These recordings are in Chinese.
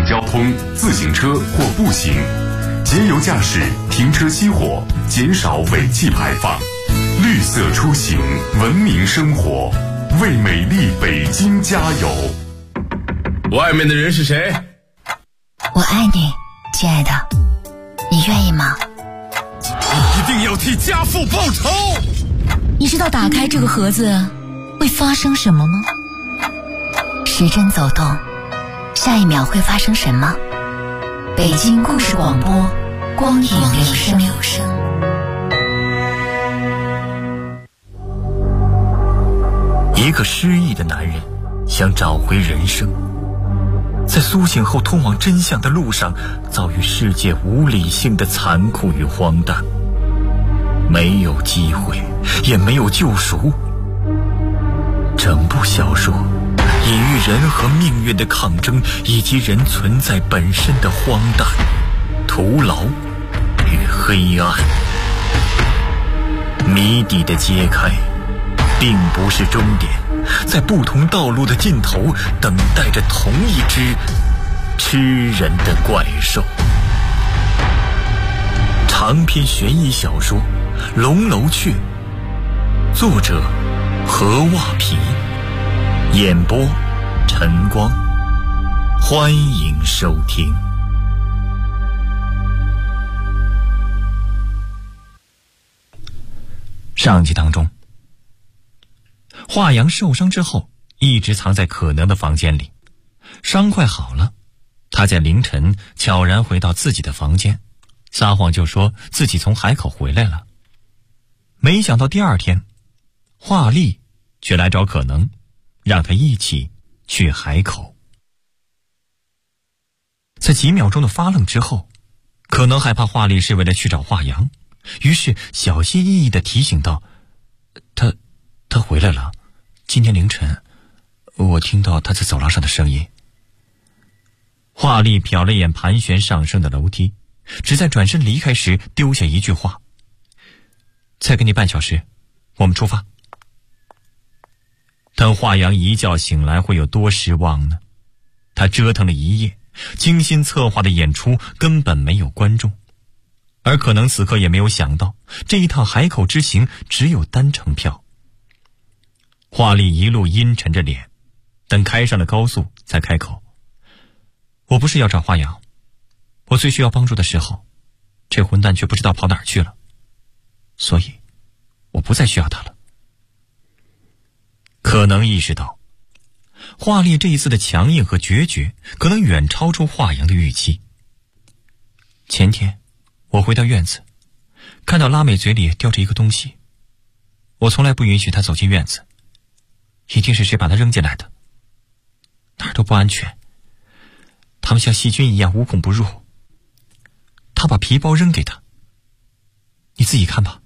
交通、自行车或步行，节油驾驶，停车熄火，减少尾气排放。绿色出行，文明生活，为美丽北京加油。 外面的人是谁？ 我爱你，亲爱的，你愿意吗？ 你一定要替家父报仇。 你知道打开这个盒子会发生什么吗？时针走动，下一秒会发生什么？北京故事广播，光影留声。 一个失忆的男人想找回人生，在苏醒后通往真相的路上，遭遇世界无理性的残酷与荒诞，没有机会，也没有救赎。整部小说隐喻人和命运的抗争，以及人存在本身的荒诞、徒劳与黑暗。谜底的揭开并不是终点，在不同道路的尽头，等待着同一只吃人的怪兽。长篇悬疑小说《龙楼雀》，作者何袜皮，演播晨光，欢迎收听。上集当中，华阳受伤之后一直藏在可能的房间里，伤快好了，他在凌晨悄然回到自己的房间，撒谎就说自己从海口回来了。没想到第二天，华丽却来找可能，让他一起去海口。在几秒钟的发愣之后，可能害怕华丽是为了去找华阳，于是小心翼翼地提醒道：他回来了，今天凌晨我听到他在走廊上的声音。华丽瞟了眼盘旋上升的楼梯，只在转身离开时丢下一句话：再给你半小时，我们出发。等华阳一觉醒来会有多失望呢？他折腾了一夜，精心策划的演出根本没有观众，而可能此刻也没有想到，这一趟海口之行只有单程票。华丽一路阴沉着脸，等开上了高速才开口：我不是要找华阳，我最需要帮助的时候，这混蛋却不知道跑哪儿去了，所以我不再需要他了。可能意识到华丽这一次的强硬和决绝可能远超出华阳的预期。前天我回到院子，看到拉美嘴里叼着一个东西，我从来不允许他走进院子，一定是谁把他扔进来的，哪儿都不安全，他们像细菌一样无孔不入。他把皮包扔给他，你自己看吧。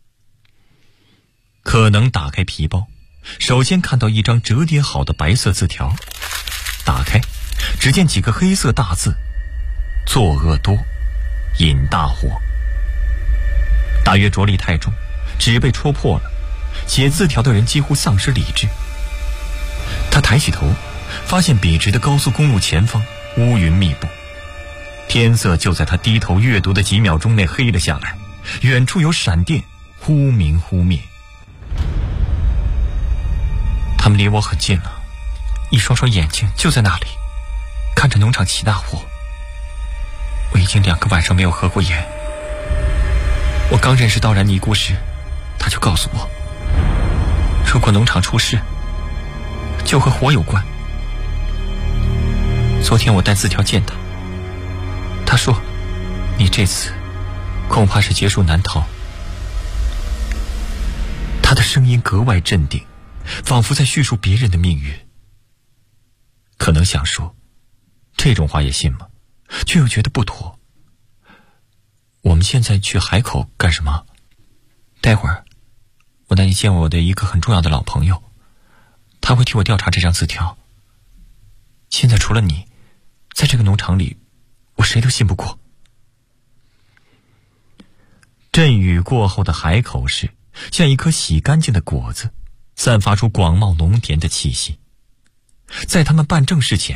可能打开皮包，首先看到一张折叠好的白色字条，打开只见几个黑色大字：作恶多，引大祸。大约着力太重，纸被戳破了，写字条的人几乎丧失理智。他抬起头，发现笔直的高速公路前方乌云密布，天色就在他低头阅读的几秒钟内黑了下来，远处有闪电忽明忽灭。他们离我很近了，一双双眼睛就在那里，看着农场起大火。我已经2个晚上没有合过眼。我刚认识到然尼姑时，他就告诉我，如果农场出事，就和火有关。昨天我带字条见他，他说你这次恐怕是劫数难逃。他的声音格外镇定，仿佛在叙述别人的命运。可能想说这种话也信吗？却又觉得不妥。我们现在去海口干什么？待会儿我带你见我的一个很重要的老朋友，他会替我调查这张字条。现在除了你，在这个农场里我谁都信不过。阵雨过后的海口市像一颗洗干净的果子，散发出广袤浓甜的气息。在他们办正事前，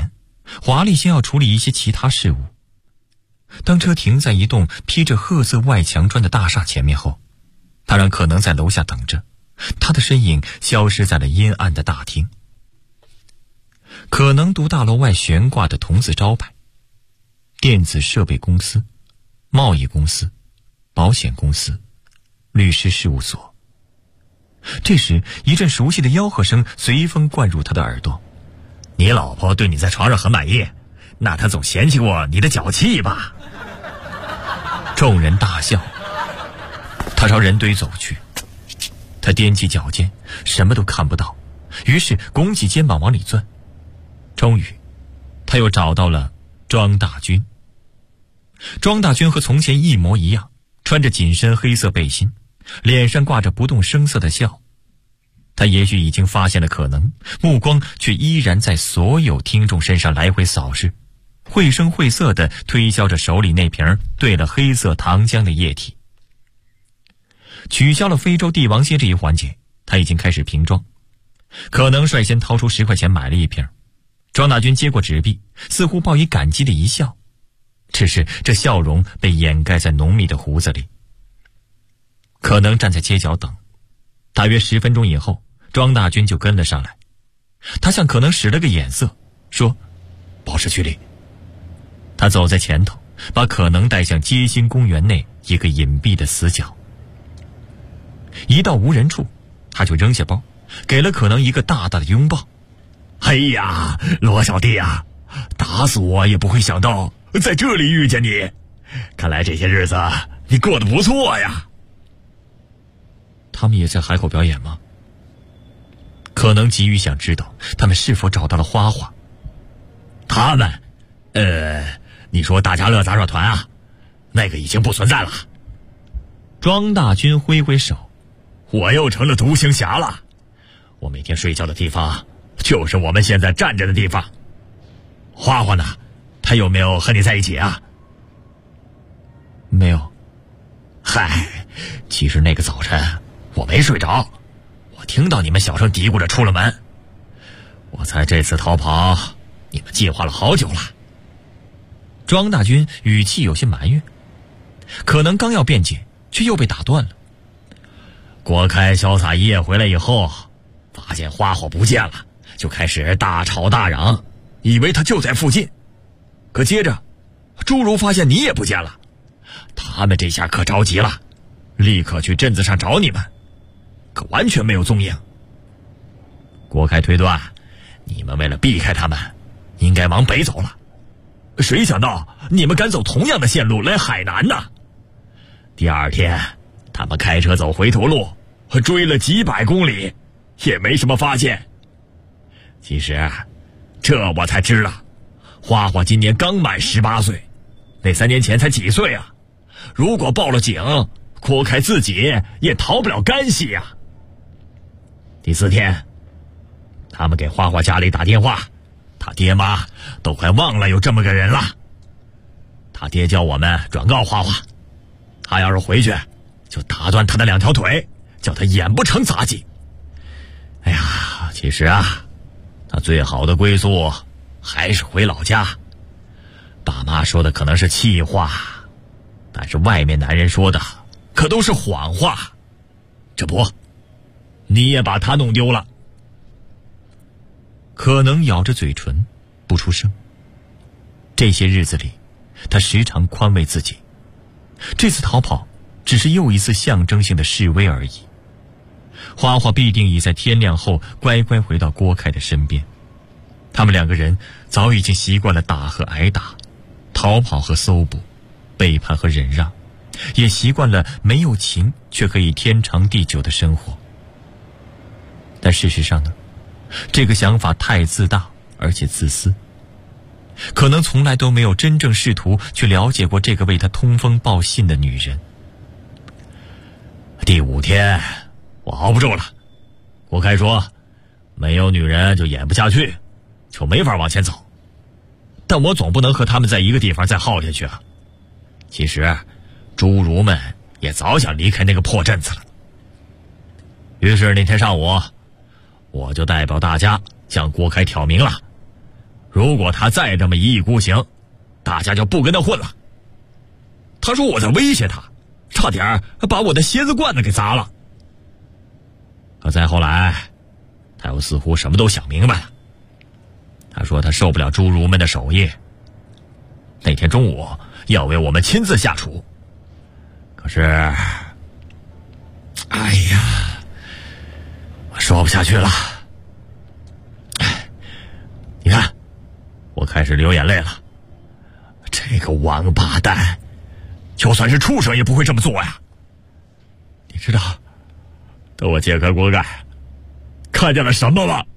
华丽先要处理一些其他事务。当车停在一栋披着褐色外墙砖的大厦前面后，他让可能在楼下等着，他的身影消失在了阴暗的大厅。可能读大楼外悬挂的铜字招牌：电子设备公司、贸易公司、保险公司、律师事务所。这时一阵熟悉的吆喝声随风灌入他的耳朵：你老婆对你在床上很满意，那她总嫌弃过你的脚气吧？众人大笑。他朝人堆走去，他踮起脚尖，什么都看不到，于是拱起肩膀往里钻。终于他又找到了庄大军。庄大军和从前一模一样，穿着紧身黑色背心，脸上挂着不动声色的笑。他也许已经发现了可能，目光却依然在所有听众身上来回扫视，绘声绘色地推销着手里那瓶兑了黑色糖浆的液体。取消了非洲帝王蝎这一环节，他已经开始瓶装。可能率先掏出10块钱买了一瓶。庄大军接过纸币，似乎报以感激的一笑，只是这笑容被掩盖在浓密的胡子里。可能站在街角等，大约10分钟以后，庄大军就跟了上来。他向可能使了个眼色，说：保持距离。他走在前头，把可能带向街心公园内一个隐蔽的死角。一到无人处，他就扔下包，给了可能一个大大的拥抱。哎呀，罗小弟啊，打死我也不会想到在这里遇见你，看来这些日子你过得不错呀。他们也在海口表演吗？可能急于想知道他们是否找到了花花。他们你说大家乐杂耍团啊，那个已经不存在了。庄大军挥挥手，我又成了独行侠了。我每天睡觉的地方就是我们现在站着的地方。花花呢？他有没有和你在一起啊？没有。嗨，其实那个早晨我没睡着，我听到你们小声嘀咕着出了门。我猜这次逃跑你们计划了好久了。庄大军语气有些埋怨，可能刚要辩解，却又被打断了。郭开潇洒一夜回来以后，发现花花不见了，就开始大吵大嚷，以为他就在附近。可接着朱如发现你也不见了，他们这下可着急了，立刻去镇子上找你们，可完全没有踪影。郭开推断你们为了避开他们，应该往北走了，谁想到你们敢走同样的线路来海南呢？第二天他们开车走回头路，追了几百公里，也没什么发现。其实这我才知道，花花今年刚满18岁，那3年前才几岁啊？如果报了警，郭开自己也逃不了干系呀。第4天他们给花花家里打电话，他爹妈都快忘了有这么个人了。他爹叫我们转告花花，他要是回去就打断他的2条腿，叫他眼不成杂技。哎呀，其实啊，他最好的归宿还是回老家。爸妈说的可能是气话，但是外面男人说的可都是谎话。这不，你也把他弄丢了。可能咬着嘴唇不出声。这些日子里，他时常宽慰自己，这次逃跑只是又一次象征性的示威而已。花花必定已在天亮后乖乖回到郭开的身边。他们2个人早已经习惯了打和挨打，逃跑和搜捕，背叛和忍让，也习惯了没有情却可以天长地久的生活。但事实上呢，这个想法太自大而且自私。可能从来都没有真正试图去了解过这个为他通风报信的女人。第5天我熬不住了，郭开说没有女人就演不下去，就没法往前走。但我总不能和他们在一个地方再耗下去啊。其实侏儒们也早想离开那个破镇子了。于是那天上午，我就代表大家向郭开挑明了， 如果他再这么一意孤行，大家就不跟他混了。他说我在威胁他，差点把我的鞋子罐子给砸了。可再后来，他又似乎什么都想明白了。他说他受不了侏儒们的手艺，那天中午要为我们亲自下厨。可是，哎呀，我说不下去了。你看，我开始流眼泪了。这个王八蛋，就算是畜生也不会这么做呀。你知道，等我揭开锅盖，看见了什么吗？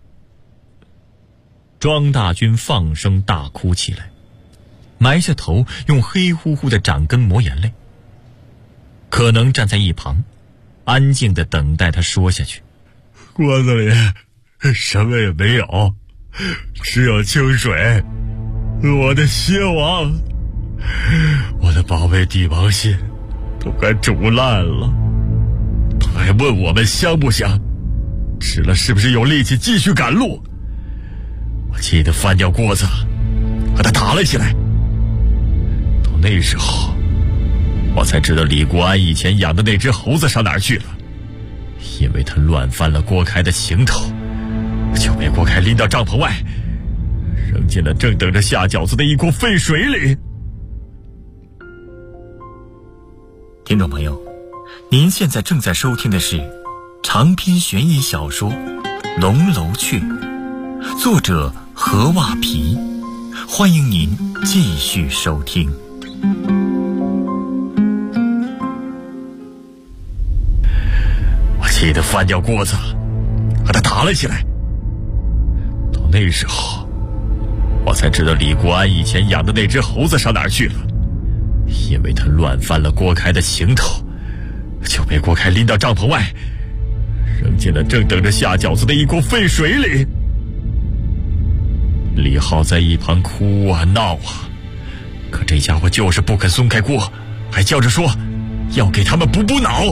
庄大军放声大哭起来，埋下头用黑乎乎的掌根抹眼泪。可能站在一旁，安静地等待他说下去。锅子里什么也没有，只有清水。我的蝎王，我的宝贝帝王蟹都快煮烂了。他还问我们香不香，吃了是不是有力气继续赶路。我气得翻掉锅子，和他打了起来。到那时候，我才知道李国安以前养的那只猴子上哪儿去了，因为他乱翻了郭开的行头，就被郭开拎到帐篷外，扔进了正等着下饺子的一锅沸水里。听众朋友，您现在正在收听的是长篇悬疑小说《龙楼雀》，作者何袜皮，欢迎您继续收听。我气得翻掉锅子，和他打了起来。到那时候，我才知道李国安以前养的那只猴子上哪儿去了，因为他乱翻了郭开的行头，就被郭开拎到帐篷外，扔进了正等着下饺子的一锅沸水里。李浩在一旁哭啊闹啊，可这家伙就是不肯松开锅，还叫着说要给他们补脑。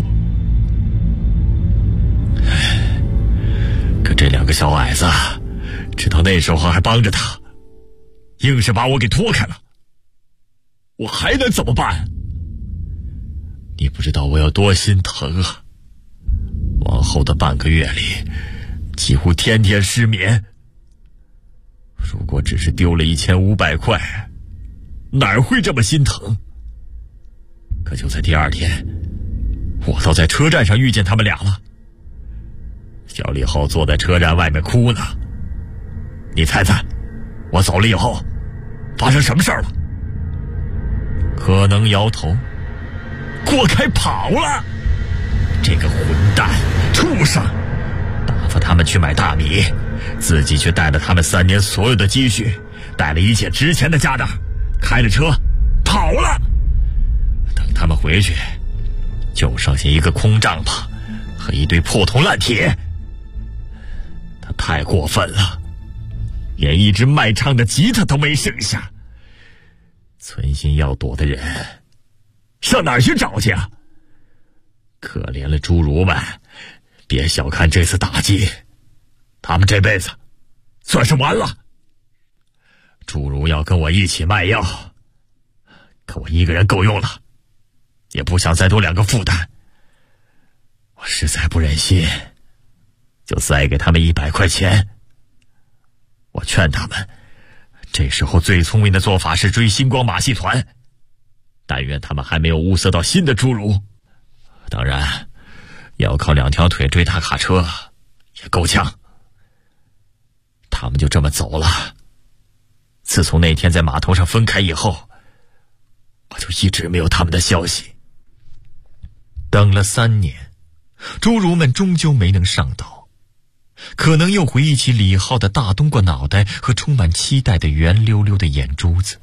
可这两个小矮子直到那时候还帮着他，硬是把我给拖开了。我还能怎么办？你不知道我有多心疼啊！往后的半个月里，几乎天天失眠。如果只是丢了1500块，哪儿会这么心疼？可就在第二天，我都在车站上遇见他们俩了。小李后坐在车站外面哭呢。你猜猜，我走了以后发生什么事儿了？可能摇头。郭开跑了！这个混蛋畜生，打发他们去买大米，自己却带了他们3年所有的积蓄，带了一切值钱的家当，开了车跑了。等他们回去，就剩下一个空帐篷和一堆破铜烂铁。他太过分了，连一支卖唱的吉他都没剩下。存心要躲的人上哪儿去找去啊？可怜了侏儒们，别小看这次打击，他们这辈子算是完了。侏儒要跟我一起卖药，可我一个人够用了，也不想再多2个负担。我实在不忍心，就塞给他们100块钱。我劝他们，这时候最聪明的做法是追星光马戏团，但愿他们还没有物色到新的侏儒。当然，要靠2条腿追大卡车也够呛。他们就这么走了。自从那天在码头上分开以后，我就一直没有他们的消息。等了3年，侏儒们终究没能上岛，可能又回忆起李浩的大冬瓜脑袋和充满期待的圆溜溜的眼珠子。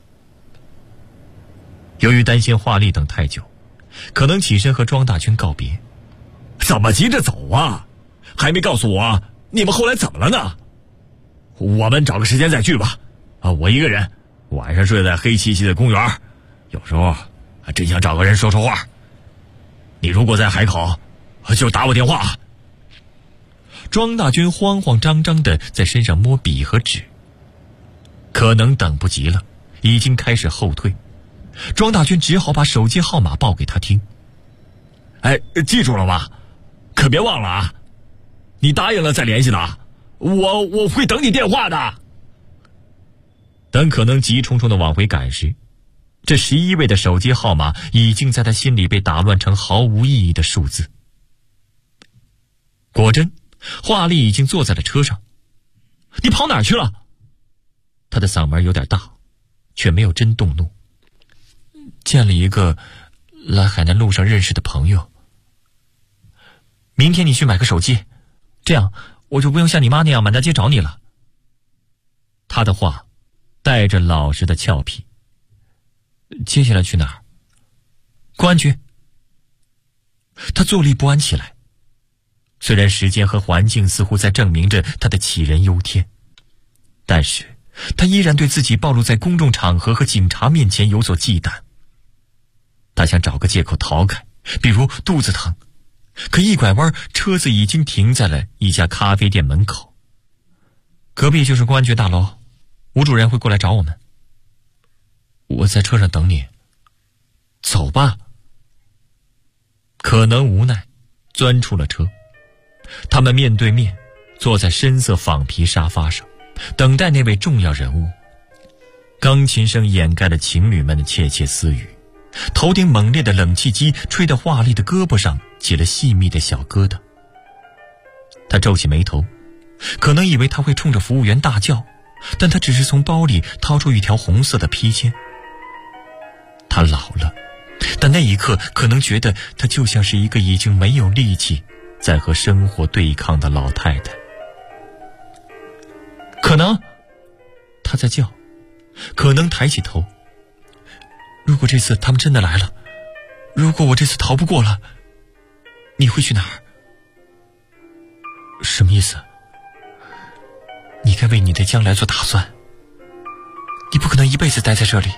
由于担心华丽等太久，可能起身和庄大军告别。怎么急着走啊？还没告诉我你们后来怎么了呢？我们找个时间再聚吧。我一个人晚上睡在黑漆漆的公园，有时候真想找个人说说话。你如果在海口，就打我电话。庄大军慌慌张张地在身上摸笔和纸。 可能等不及了，已经开始后退。庄大军只好把手机号码报给他听。记住了吗？可别忘了啊！你答应了再联系的，我会等你电话的。等可能急冲冲地往回赶时，这11位的手机号码已经在他心里被打乱成毫无意义的数字。果真，华丽已经坐在了车上。你跑哪儿去了？他的嗓门有点大，却没有真动怒。见了一个来海南路上认识的朋友。明天你去买个手机，这样我就不用像你妈那样满大街找你了。他的话带着老实的俏皮。接下来去哪儿？公安局。他坐立不安起来。虽然时间和环境似乎在证明着他的杞人忧天，但是他依然对自己暴露在公众场合和警察面前有所忌惮。他想找个借口逃开，比如肚子疼，可一拐弯，车子已经停在了一家咖啡店门口。隔壁就是公安局大楼，吴主任会过来找我们。我在车上等你。走吧。可能无奈，钻出了车。他们面对面，坐在深色仿皮沙发上，等待那位重要人物。钢琴声掩盖了情侣们的窃窃私语，头顶猛烈的冷气机吹得华丽的胳膊上起了细密的小疙瘩。他皱起眉头，可能以为他会冲着服务员大叫，但他只是从包里掏出一条红色的披肩。他老了，但那一刻可能觉得他就像是一个已经没有力气在和生活对抗的老太太。可能，他在叫，可能抬起头。如果这次他们真的来了，如果我这次逃不过了，你会去哪儿？什么意思？你该为你的将来做打算，你不可能一辈子待在这里。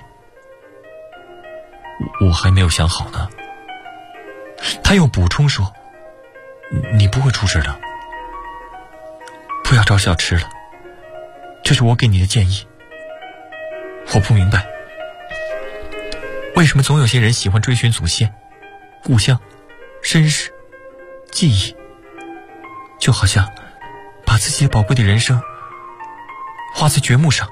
我还没有想好呢。他又补充说，你不会出事的，不要找小吃了，这是我给你的建议。我不明白，为什么总有些人喜欢追寻祖先、故乡、身世、记忆，就好像把自己宝贵的人生画在掘墓上。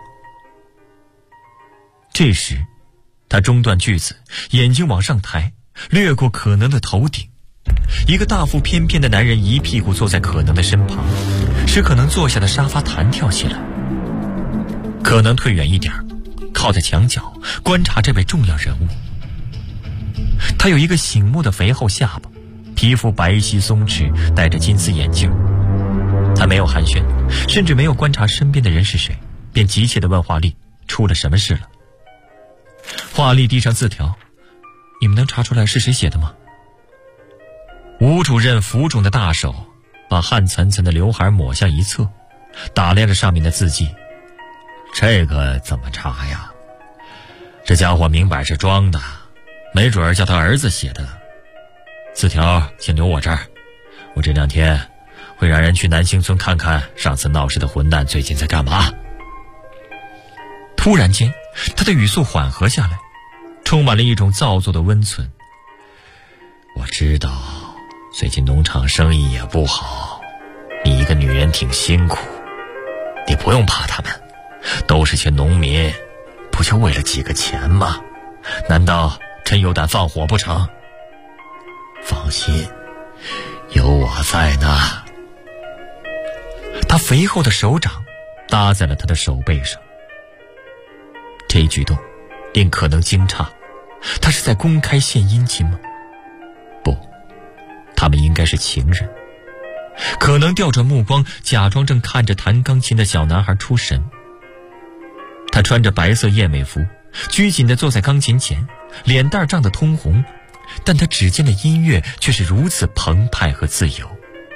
这时他中断句子，眼睛往上抬，掠过可能的头顶。一个大腹翩翩的男人一屁股坐在可能的身旁，使可能坐下的沙发弹跳起来。可能退远一点，靠在墙角观察这位重要人物。他有一个醒目的肥厚下巴，皮肤白皙松弛，戴着金丝眼镜。他没有寒暄，甚至没有观察身边的人是谁，便急切地问华丽出了什么事了。华丽递上字条，你们能查出来是谁写的吗？吴主任浮肿的大手把汗涔涔的刘海抹向一侧，打量着上面的字迹。这个怎么查呀？这家伙明摆是装的，没准儿叫他儿子写的。字条先留我这儿，我这2天会让人去南兴村看看上次闹事的混蛋最近在干嘛。突然间，他的语速缓和下来，充满了一种造作的温存。我知道最近农场生意也不好，你一个女人挺辛苦，你不用怕他们，都是些农民，不就为了几个钱吗？难道真有胆放火不成？放心，有我在呢。他肥厚的手掌搭在了他的手背上。这一举动令可能惊诧，他是在公开献殷勤吗？不，他们应该是情人。可能调转目光，假装正看着弹钢琴的小男孩出神。他穿着白色燕尾服，拘谨地坐在钢琴前，脸蛋涨得通红，但他指尖的音乐却是如此澎湃和自由。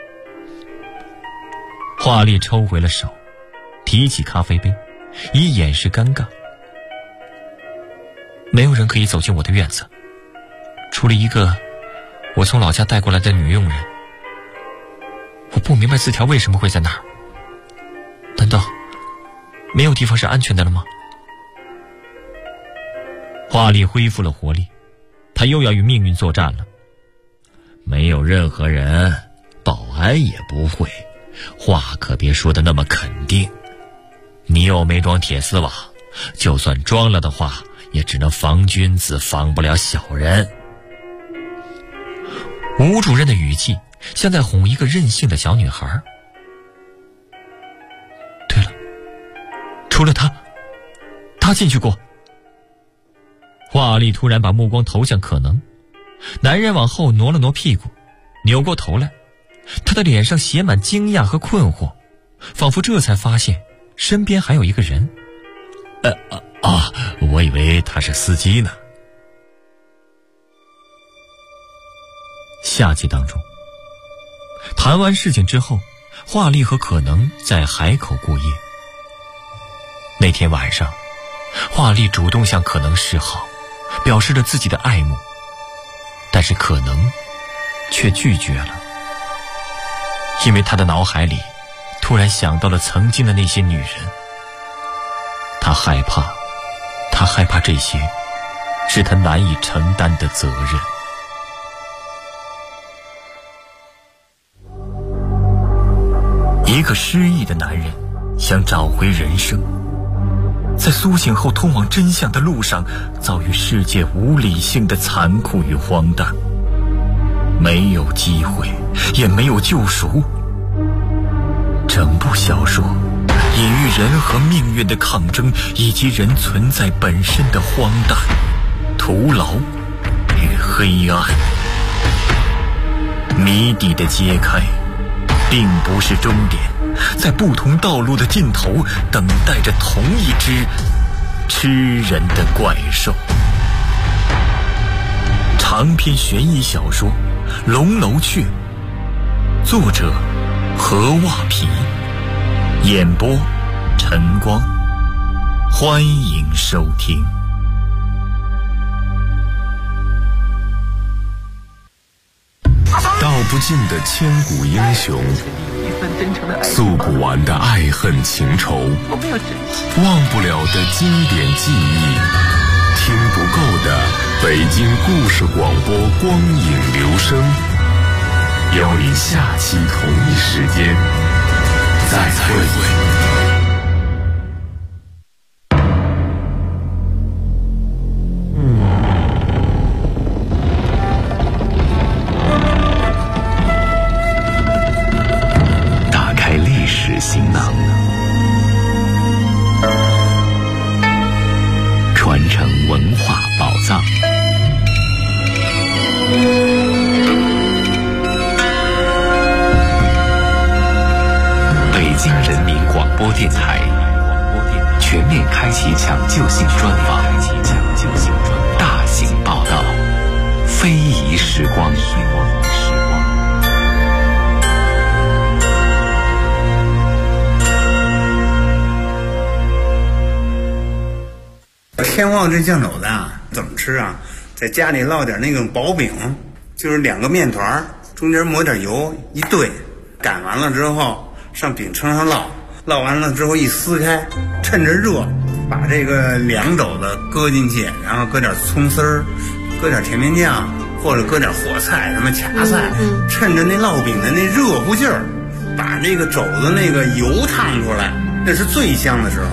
华丽抽回了手，提起咖啡杯，以掩饰尴尬。没有人可以走进我的院子，除了一个我从老家带过来的女佣人。我不明白字条为什么会在那儿，难道没有地方是安全的了吗？华丽恢复了活力，他又要与命运作战了。 没有任何人，保安也不会，话可别说的那么肯定。你又没装铁丝网，就算装了的话，也只能防君子，防不了小人。 吴主任的语气像在哄一个任性的小女孩。对了，除了他进去过。华丽突然把目光投向可能，男人往后挪了挪屁股，扭过头来，他的脸上写满惊讶和困惑，仿佛这才发现身边还有一个人。 我以为他是司机呢。 下集当中，谈完事情之后，华丽和可能在海口过夜。那天晚上，华丽主动向可能示好，表示了自己的爱慕，但是可能却拒绝了，因为他的脑海里突然想到了曾经的那些女人。他害怕这些是他难以承担的责任。一个失忆的男人想找回人生，在苏醒后通往真相的路上，遭遇世界无理性的残酷与荒诞，没有机会，也没有救赎。整部小说隐喻人和命运的抗争，以及人存在本身的荒诞、徒劳与黑暗。谜底的揭开并不是终点，在不同道路的尽头等待着同一只吃人的怪兽。长篇悬疑小说《龙楼雀》，作者何袜皮，演播晨光。欢迎收听。 道不尽的千古英雄，诉不完的爱恨情仇，忘不了的经典记忆，听不够的北京故事广播光影留声。邀你下期同一时间再会。行囊，传承文化宝藏。北京人民广播电台全面开启抢救性专访，大型报道，非遗时光。 天旺这酱肘子啊，怎么吃啊？在家里烙点那种薄饼，就是2个面团，中间抹点油一兑，擀完了之后上饼铛上烙，烙完了之后一撕开，趁着热把这个凉肘子搁进去，然后搁点葱丝儿，搁点甜面酱，或者搁点火菜什么掐菜，趁着那烙饼的那热乎劲儿，把那个肘子那个油烫出来，那是最香的时候。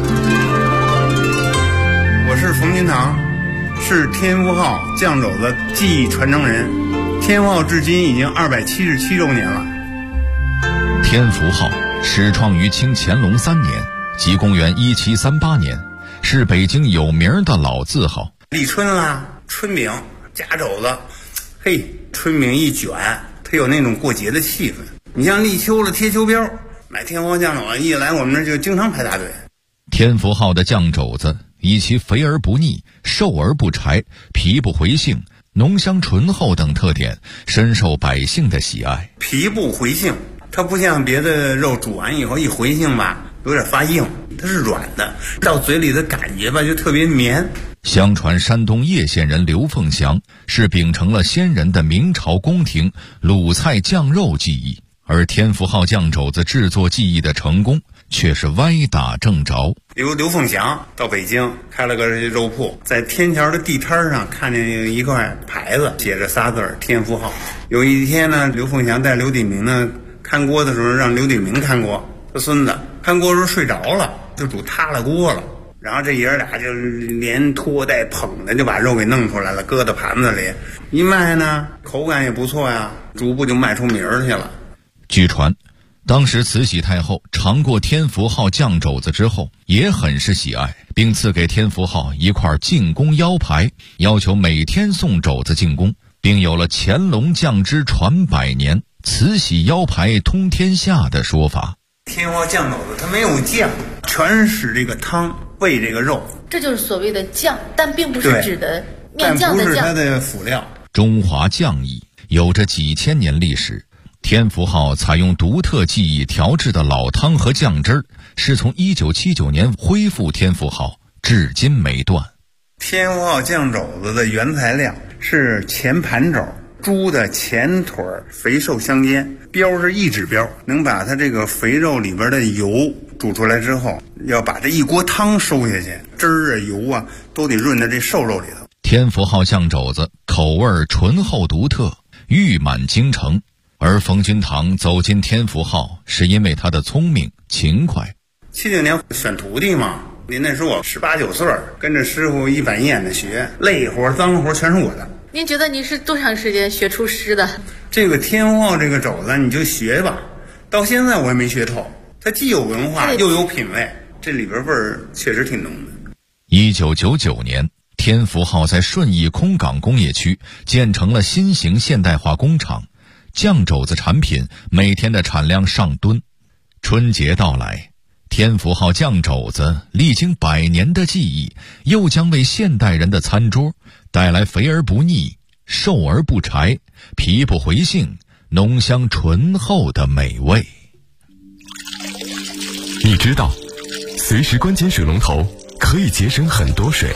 我是冯金堂，是天福号酱肘子技艺传承人。天福号至今已经277周年了。 天福号始创于清乾隆3年，即公元1738年，是北京有名的老字号。 立春啦，春饼夹肘子，嘿，春饼一卷，它有那种过节的气氛。你像立秋了贴秋膘，买天福号酱肘子一来，我们那就经常排大队。 天福号的酱肘子以其肥而不腻、瘦而不柴、皮不回性、浓香醇厚等特点，深受百姓的喜爱。 皮不回性，它不像别的肉煮完以后一回性吧，有点发硬，它是软的，到嘴里的感觉吧就特别绵。 相传山东叶县人刘凤祥是秉承了先人的明朝宫廷卤菜酱肉技艺，而天福号酱肘子制作技艺的成功， 却是歪打正着。 刘凤祥到北京开了个肉铺，在天桥的地摊上看见一块牌子，写着仨字儿天福号。有一天呢，刘凤祥带刘鼎明呢看锅的时候，让刘鼎明看锅，他孙子看锅的时候睡着了，就煮塌了锅了。然后这爷俩就连拖带捧的就把肉给弄出来了，搁到盘子里一卖呢，口感也不错呀，逐步就卖出名儿去了。 据传当时慈禧太后尝过天福号酱肘子之后也很是喜爱，并赐给天福号一块进宫腰牌，要求每天送肘子进宫，并有了乾隆酱汁传百年，慈禧腰牌通天下的说法。 天福号酱肘子它没有酱，全是这个汤喂这个肉， 这就是所谓的酱，但并不是指的面酱的酱， 但不是它的辅料。 中华酱艺有着几千年历史，天福号采用独特技艺调制的老汤和酱汁儿，是从1979年恢复天福号至今没断。 天福号酱肘子的原材料是前盘肘，猪的前腿肥瘦相间，标是1指标，能把它这个肥肉里边的油煮出来之后，要把这一锅汤收下去，汁儿啊油啊都得润在这瘦肉里头。 天福号酱肘子口味醇厚独特，誉满京城，而冯君堂走进天福号是因为他的聪明勤快。 79年选徒弟嘛，您那时候我18、19岁，跟着师傅一板一眼的学，累活脏活全是我的。 您觉得您是多长时间学出师的？ 这个天福号这个肘子你就学吧，到现在我也没学透。它既有文化又有品味，这里边味儿确实挺浓的。 1999年，天福号在顺义空港工业区建成了新型现代化工厂，酱肘子产品每天的产量上吨。春节到来，天福号酱肘子历经100年的技艺，又将为现代人的餐桌带来肥而不腻、瘦而不柴、皮不回性、浓香醇厚的美味。 你知道，随时关紧水龙头可以节省很多水。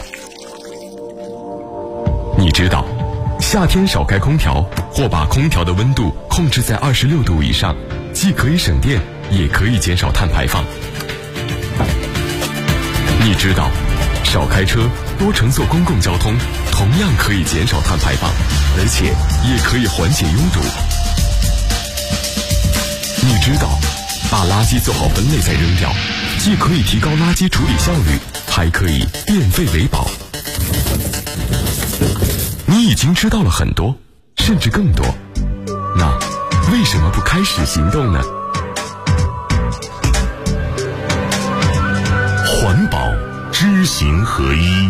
你知道，夏天少开空调或把空调的温度控制在26度以上，既可以省电，也可以减少碳排放。你知道，少开车，多乘坐公共交通，同样可以减少碳排放，而且也可以缓解拥堵。你知道，把垃圾做好分类再扔掉，既可以提高垃圾处理效率，还可以变废为宝。你已经知道了很多，甚至更多，那为什么不开始行动呢？环保知行合一。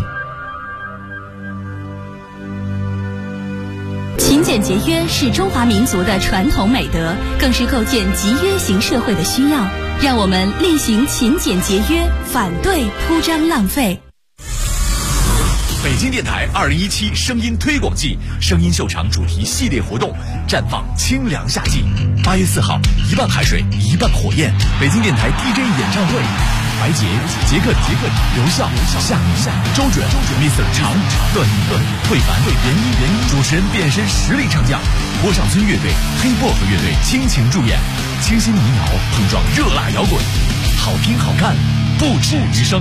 勤俭节约是中华民族的传统美德，更是构建集约型社会的需要。让我们力行勤俭节约，反对铺张浪费。 北京电台2017声音推广季声音秀场主题系列活动，绽放清凉夏季。8月4号，1半海水1半火焰，北京电台 DJ 演唱会，白洁、杰克、刘笑、夏周准、Mr. 长、段退凡、严一，主持人变身实力唱将，坡上村乐队、黑薄荷乐队倾情助演，清新民谣碰撞热辣摇滚，好听好看，不止余生。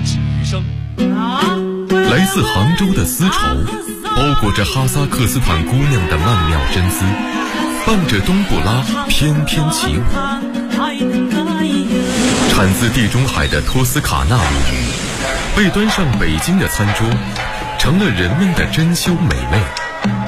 来自杭州的丝绸，包裹着哈萨克斯坦姑娘的曼妙真姿，伴着冬不拉翩翩起舞。产自地中海的托斯卡纳米，被端上北京的餐桌，成了人们的珍馐美味。